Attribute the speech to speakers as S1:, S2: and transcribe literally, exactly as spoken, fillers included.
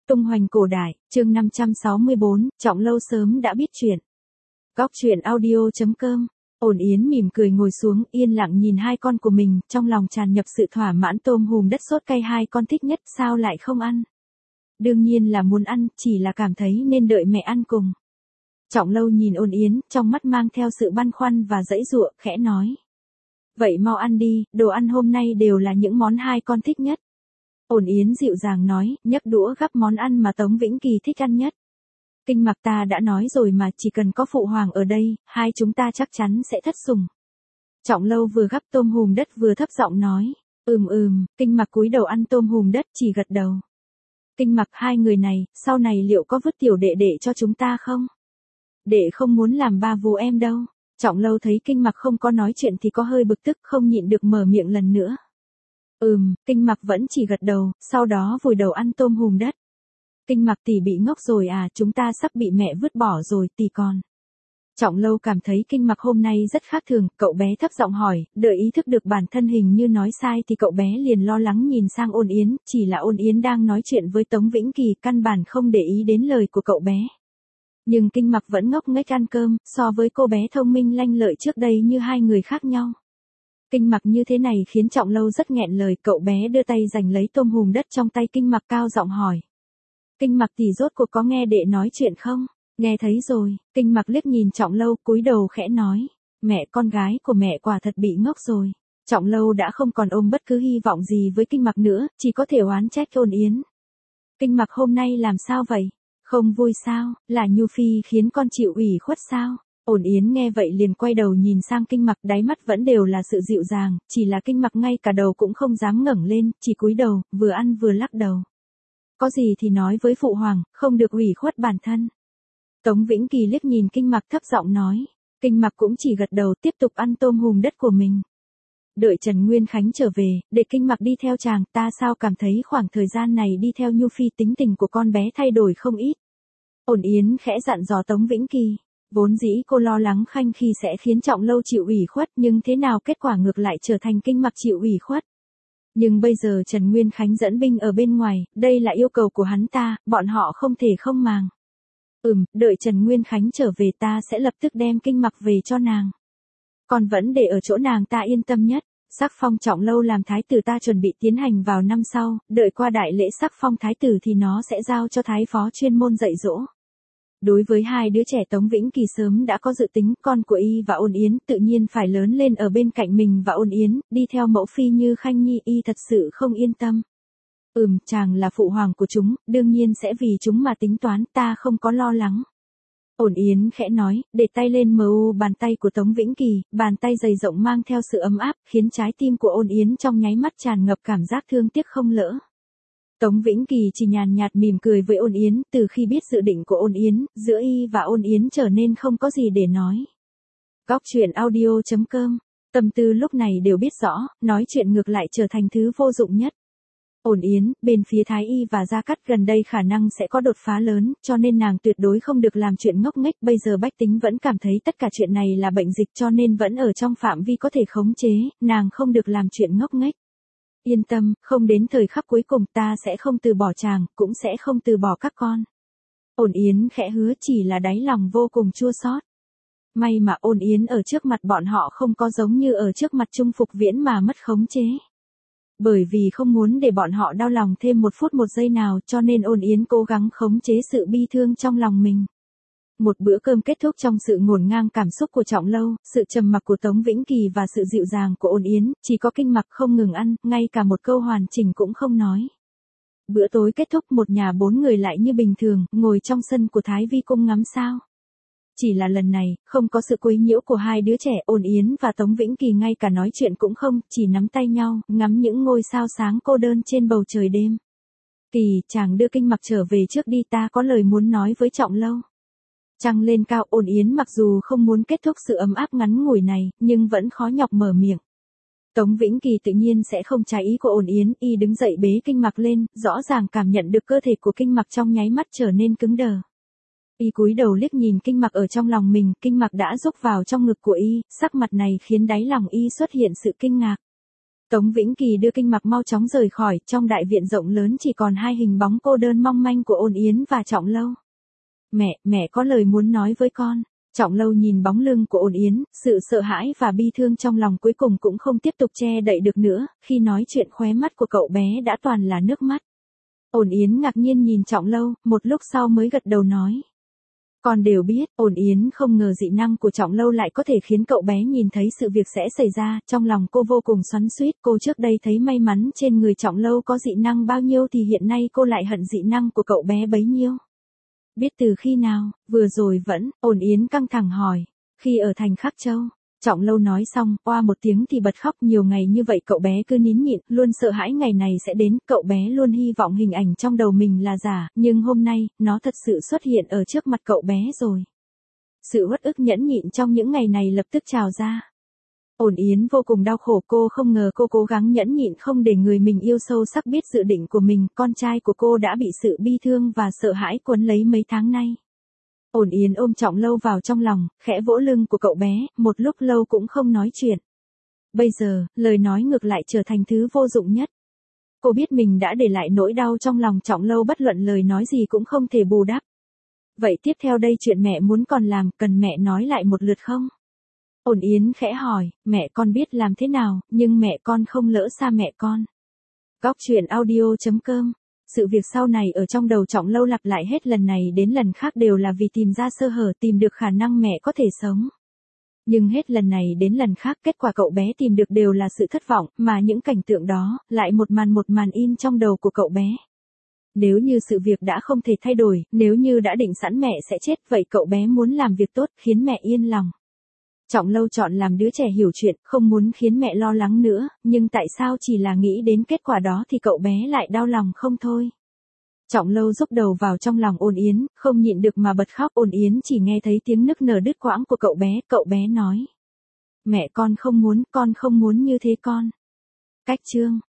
S1: Tung hoành cổ đại, chương năm trăm sáu mươi bốn, Trọng Lâu sớm đã biết chuyện. Góc truyện audio chấm com. Ổn Yến mỉm cười ngồi xuống, yên lặng nhìn hai con của mình, trong lòng tràn ngập sự thỏa mãn. Tôm hùm đất sốt cay hai con thích nhất, sao lại không ăn? Đương nhiên là muốn ăn, chỉ là cảm thấy nên đợi mẹ ăn cùng. Trọng Lâu nhìn Ổn Yến, trong mắt mang theo sự băn khoăn và giãy giụa, khẽ nói. Vậy mau ăn đi, đồ ăn hôm nay đều là những món hai con thích nhất. Ổn Yến dịu dàng nói, nhấc đũa gắp món ăn mà Tống Vĩnh Kỳ thích ăn nhất. Kinh Mặc ta đã nói rồi mà, chỉ cần có phụ hoàng ở đây, hai chúng ta chắc chắn sẽ thất sủng. Trọng Lâu vừa gắp tôm hùm đất vừa thấp giọng nói, ừm ừm. Kinh Mặc cúi đầu ăn tôm hùm đất, chỉ gật đầu. Kinh Mặc, hai người này, sau này liệu có vứt tiểu đệ đệ cho chúng ta không? Đệ không muốn làm ba vú em đâu. Trọng Lâu thấy Kinh Mặc không có nói chuyện thì có hơi bực tức, không nhịn được mở miệng lần nữa. Ừm, Kinh Mặc vẫn chỉ gật đầu, sau đó vùi đầu ăn tôm hùm đất. Kinh Mặc tỷ bị ngốc rồi à, chúng ta sắp bị mẹ vứt bỏ rồi, tỷ còn. Trọng Lâu cảm thấy Kinh Mặc hôm nay rất khác thường, cậu bé thấp giọng hỏi, đợi ý thức được bản thân hình như nói sai thì cậu bé liền lo lắng nhìn sang Ôn Yến, chỉ là Ôn Yến đang nói chuyện với Tống Vĩnh Kỳ, căn bản không để ý đến lời của cậu bé. Nhưng Kinh Mặc vẫn ngốc nghếch ăn cơm, so với cô bé thông minh lanh lợi trước đây như hai người khác nhau. Kinh Mặc như thế này khiến Trọng Lâu rất nghẹn lời, cậu bé đưa tay giành lấy tôm hùm đất trong tay Kinh Mặc, cao giọng hỏi. Kinh Mặc tỷ rốt cuộc có nghe đệ nói chuyện không? Nghe thấy rồi. Kinh Mặc liếc nhìn Trọng Lâu, cúi đầu khẽ nói. Mẹ, con gái của mẹ quả thật bị ngốc rồi. Trọng Lâu đã không còn ôm bất cứ hy vọng gì với Kinh Mặc nữa, chỉ có thể oán trách Ôn Yến. Kinh Mặc hôm nay làm sao vậy? Không vui sao? Là Nhu Phi khiến con chịu ủy khuất sao? Ổn Yến nghe vậy liền quay đầu nhìn sang Kinh Mặc, đáy mắt vẫn đều là sự dịu dàng, chỉ là Kinh Mặc ngay cả đầu cũng không dám ngẩng lên, chỉ cúi đầu, vừa ăn vừa lắc đầu. Có gì thì nói với phụ hoàng, không được ủy khuất bản thân. Tống Vĩnh Kỳ liếc nhìn Kinh Mặc thấp giọng nói. Kinh Mặc cũng chỉ gật đầu, tiếp tục ăn tôm hùm đất của mình. Đợi Trần Nguyên Khánh trở về, để Kinh Mặc đi theo chàng, ta sao cảm thấy khoảng thời gian này đi theo Nhu Phi tính tình của con bé thay đổi không ít. Ổn Yến khẽ dặn dò Tống Vĩnh Kỳ. Vốn dĩ cô lo lắng Khanh Khi sẽ khiến Trọng Lâu chịu ủy khuất, nhưng thế nào kết quả ngược lại trở thành Kinh Mặc chịu ủy khuất. Nhưng bây giờ Trần Nguyên Khánh dẫn binh ở bên ngoài, đây là yêu cầu của hắn ta, bọn họ không thể không màng. Ừm, đợi Trần Nguyên Khánh trở về ta sẽ lập tức đem Kinh Mặc về cho nàng. Còn vẫn để ở chỗ nàng ta yên tâm nhất. Sắc phong Trọng Lâu làm thái tử ta chuẩn bị tiến hành vào năm sau, đợi qua đại lễ sắc phong thái tử thì nó sẽ giao cho thái phó chuyên môn dạy dỗ. Đối với hai đứa trẻ Tống Vĩnh Kỳ sớm đã có dự tính, con của y và Ôn Yến tự nhiên phải lớn lên ở bên cạnh mình và Ôn Yến, đi theo mẫu phi như Khanh Nhi, y thật sự không yên tâm. Ừm, chàng là phụ hoàng của chúng, đương nhiên sẽ vì chúng mà tính toán, ta không có lo lắng. Ổn Yến khẽ nói, để tay lên mờ u bàn tay của Tống Vĩnh Kỳ, bàn tay dày rộng mang theo sự ấm áp, khiến trái tim của Ôn Yến trong nháy mắt tràn ngập cảm giác thương tiếc không lỡ. Tống Vĩnh Kỳ chỉ nhàn nhạt mỉm cười với Ôn Yến, từ khi biết dự định của Ôn Yến, giữa y và Ôn Yến trở nên không có gì để nói. Góc truyện audio chấm com, tâm tư lúc này đều biết rõ, nói chuyện ngược lại trở thành thứ vô dụng nhất. Ổn Yến, bên phía Thái Y và Gia Cát gần đây khả năng sẽ có đột phá lớn, cho nên nàng tuyệt đối không được làm chuyện ngốc nghếch, bây giờ bách tính vẫn cảm thấy tất cả chuyện này là bệnh dịch cho nên vẫn ở trong phạm vi có thể khống chế, nàng không được làm chuyện ngốc nghếch. Yên tâm, không đến thời khắc cuối cùng ta sẽ không từ bỏ chàng, cũng sẽ không từ bỏ các con. Ổn Yến khẽ hứa, chỉ là đáy lòng vô cùng chua xót. May mà Ôn Yến ở trước mặt bọn họ không có giống như ở trước mặt Trung Phục Viễn mà mất khống chế. Bởi vì không muốn để bọn họ đau lòng thêm một phút một giây nào cho nên Ôn Yến cố gắng khống chế sự bi thương trong lòng mình. Một bữa cơm kết thúc trong sự ngổn ngang cảm xúc của Trọng Lâu, sự trầm mặc của Tống Vĩnh Kỳ và sự dịu dàng của Ôn Yến, chỉ có Kinh Mặc không ngừng ăn, ngay cả một câu hoàn chỉnh cũng không nói. Bữa tối kết thúc, một nhà bốn người lại như bình thường, ngồi trong sân của Thái Vi cung ngắm sao. Chỉ là lần này, không có sự quấy nhiễu của hai đứa trẻ, Ôn Yến và Tống Vĩnh Kỳ ngay cả nói chuyện cũng không, chỉ nắm tay nhau, ngắm những ngôi sao sáng cô đơn trên bầu trời đêm. Kỳ, chàng đưa Kinh Mặc trở về trước đi, ta có lời muốn nói với Trọng Lâu. Trăng lên cao, Ôn Yến mặc dù không muốn kết thúc sự ấm áp ngắn ngủi này, nhưng vẫn khó nhọc mở miệng. Tống Vĩnh Kỳ tự nhiên sẽ không trái ý của Ôn Yến, y đứng dậy bế Kinh Mặc lên, rõ ràng cảm nhận được cơ thể của Kinh Mặc trong nháy mắt trở nên cứng đờ. Y cúi đầu liếc nhìn Kinh Mặc ở trong lòng mình, Kinh Mặc đã rúc vào trong ngực của y, sắc mặt này khiến đáy lòng y xuất hiện sự kinh ngạc. Tống Vĩnh Kỳ đưa kinh mặc mau chóng rời khỏi, trong đại viện rộng lớn chỉ còn hai hình bóng cô đơn mong manh của Ôn Yến và Trọng Lâu. Mẹ, mẹ có lời muốn nói với con. Trọng Lâu nhìn bóng lưng của Ôn Yến, sự sợ hãi và bi thương trong lòng cuối cùng cũng không tiếp tục che đậy được nữa, khi nói chuyện khóe mắt của cậu bé đã toàn là nước mắt. Ôn Yến ngạc nhiên nhìn Trọng Lâu, một lúc sau mới gật đầu nói. Con đều biết, Ôn Yến không ngờ dị năng của Trọng Lâu lại có thể khiến cậu bé nhìn thấy sự việc sẽ xảy ra, trong lòng cô vô cùng xoắn xuýt, cô trước đây thấy may mắn trên người Trọng Lâu có dị năng bao nhiêu thì hiện nay cô lại hận dị năng của cậu bé bấy nhiêu. Biết từ khi nào, vừa rồi vẫn, Ôn Yến căng thẳng hỏi, khi ở thành Khắc Châu. Trọng Lâu nói xong, oa một tiếng thì bật khóc, nhiều ngày như vậy cậu bé cứ nín nhịn, luôn sợ hãi ngày này sẽ đến, cậu bé luôn hy vọng hình ảnh trong đầu mình là giả, nhưng hôm nay, nó thật sự xuất hiện ở trước mặt cậu bé rồi. Sự uất ức nhẫn nhịn trong những ngày này lập tức trào ra. Ôn Yến vô cùng đau khổ, cô không ngờ cô cố gắng nhẫn nhịn không để người mình yêu sâu sắc biết dự định của mình, con trai của cô đã bị sự bi thương và sợ hãi cuốn lấy mấy tháng nay. Ôn Yến ôm Trọng Lâu vào trong lòng, khẽ vỗ lưng của cậu bé, một lúc lâu cũng không nói chuyện. Bây giờ, lời nói ngược lại trở thành thứ vô dụng nhất. Cô biết mình đã để lại nỗi đau trong lòng Trọng Lâu, bất luận lời nói gì cũng không thể bù đắp. Vậy tiếp theo đây chuyện mẹ muốn còn làm, cần mẹ nói lại một lượt không? Ôn Yến khẽ hỏi, mẹ con biết làm thế nào, nhưng mẹ con không lỡ xa mẹ con. Góc truyện audio chấm com. Sự việc sau này ở trong đầu Trọng Lâu lặp lại hết lần này đến lần khác đều là vì tìm ra sơ hở, tìm được khả năng mẹ có thể sống. Nhưng hết lần này đến lần khác kết quả cậu bé tìm được đều là sự thất vọng, mà những cảnh tượng đó, lại một màn một màn in trong đầu của cậu bé. Nếu như sự việc đã không thể thay đổi, nếu như đã định sẵn mẹ sẽ chết, vậy cậu bé muốn làm việc tốt, khiến mẹ yên lòng. Trọng Lâu chọn làm đứa trẻ hiểu chuyện, không muốn khiến mẹ lo lắng nữa, nhưng tại sao chỉ là nghĩ đến kết quả đó thì cậu bé lại đau lòng không thôi. Trọng Lâu rúc đầu vào trong lòng Ôn Yến, không nhịn được mà bật khóc. Ôn Yến chỉ nghe thấy tiếng nức nở đứt quãng của cậu bé, cậu bé nói. Mẹ con không muốn, con không muốn như thế con. Cách chương.